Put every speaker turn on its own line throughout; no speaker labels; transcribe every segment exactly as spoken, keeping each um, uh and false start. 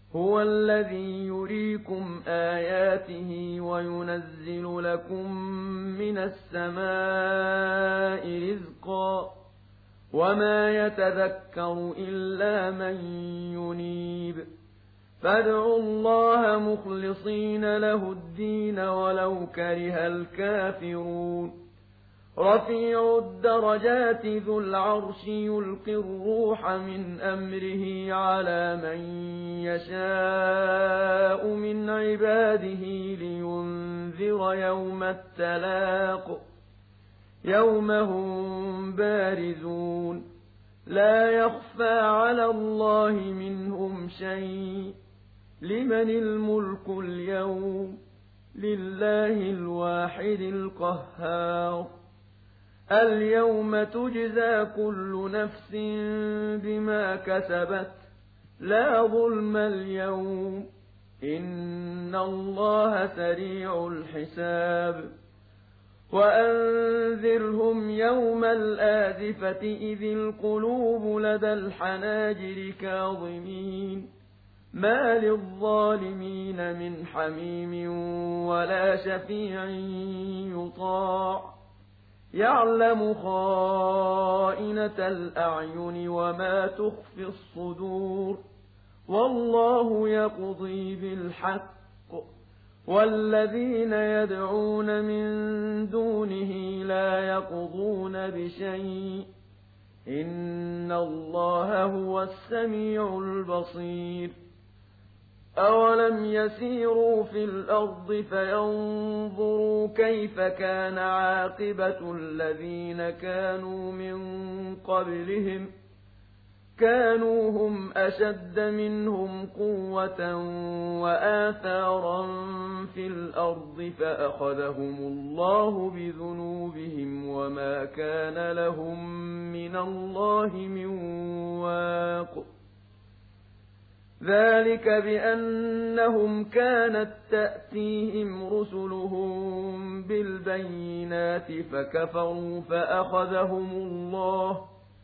هُوَ الَّذِي يُرِيكُمْ آيَاتِهِ وَيُنَزِّلُ لَكُم مِّنَ السَّمَاءِ رِزْقًا ۚ وَمَا يَتَذَكَّرُ إِلَّا مَن يُنِيبُ فَادْعُوا اللَّهَ مُخْلِصِينَ لَهُ الدِّينَ وَلَوْ كَرِهَ الْكَافِرُونَ رَفِيعُ الدَّرَجَاتِ ذُو الْعَرْشِ يُلْقِي الرُّوحَ مِنْ أَمْرِهِ عَلَىٰ مَن يَشَاءُ مِنْ عِبَادِهِ لِيُنذِرَ يَوْمَ التَّلَاقِ يَوْمَ هُم بَارِزُونَ لَا يَخْفَىٰ عَلَى اللَّهِ مِنْهُمْ شَيْءٌ لِّمَنِ الْمُلْكُ الْيَوْمَ لِلَّهِ الْوَاحِدِ الْقَهَّارِ الْيَوْمَ تُجْزَىٰ كُلُّ نَفْسٍ بِمَا كَسَبَتْ لَا ظُلْمَ الْيَوْمَ إِنَّ اللَّهَ سَرِيعُ الْحِسَابِ وَأَنذِرْهُمْ يَوْمَ الْآزِفَةِ إِذِ الْقُلُوبُ لَدَى الْحَنَاجِرِ كَاظِمِينَ مَا لِلظَّالِمِينَ مِنْ حَمِيمٍ وَلَا شَفِيعٍ يُطَاعُ يَعْلَمُ خَائِنَةَ الْأَعْيُنِ وَمَا تُخْفِي الصُّدُورُ وَاللَّهُ يَقْضِي بِالْحَقِّ وَالَّذِينَ يَدْعُونَ مِن دُونِهِ لَا يَقْضُونَ بِشَيْءٍ إِنَّ اللَّهَ هُوَ السَّمِيعُ الْبَصِيرُ أَوَلَمْ يَسِيرُوا فِي الْأَرْضِ فَيَنظُرُوا كَيْفَ كَانَ عَاقِبَةُ الَّذِينَ كَانُوا مِن قَبْلِهِمْ كَانُوا هُمْ أَشَدَّ مِنْهُمْ قُوَّةً وَآثَارًا فِي الْأَرْضِ فَأَخَذَهُمُ اللَّهُ بِذُنُوبِهِمْ وَمَا كَانَ لَهُم مِّنَ اللَّهِ مِن وَاقٍ ذَٰلِكَ بِأَنَّهُمْ كَانَت تَّأْتِيهِمْ رُسُلُهُم بِالْبَيِّنَاتِ فَكَفَرُوا فَأَخَذَهُمُ اللَّهُ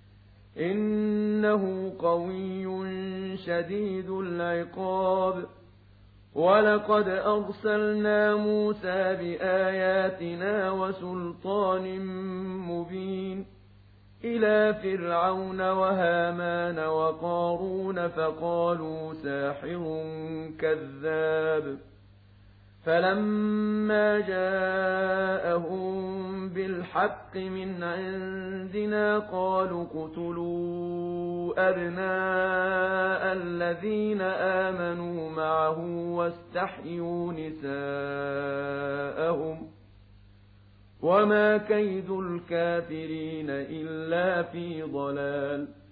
إِنَّهُ قَوِيٌّ شَدِيدُ الْعِقَابِ وَلَقَدْ أَرْسَلْنَا مُوسَىٰ بِآيَاتِنَا وَسُلْطَانٍ مُّبِينٍ إِلَىٰ فِرْعَوْنَ وَهَامَانَ وَقَارُونَ فَقَالُوا سَاحِرٌ كَذَّابٌ فَلَمَّا جَاءَهُم بِالْحَقِّ مِنْ عِندِنَا قَالُوا اقْتُلُوا أَبْنَاءَ الَّذِينَ آمَنُوا مَعَهُ وَاسْتَحْيُوا نِسَاءَهُمْ ۚ وَمَا كَيْدُ الْكَافِرِينَ إِلَّا فِي ضَلَالٍ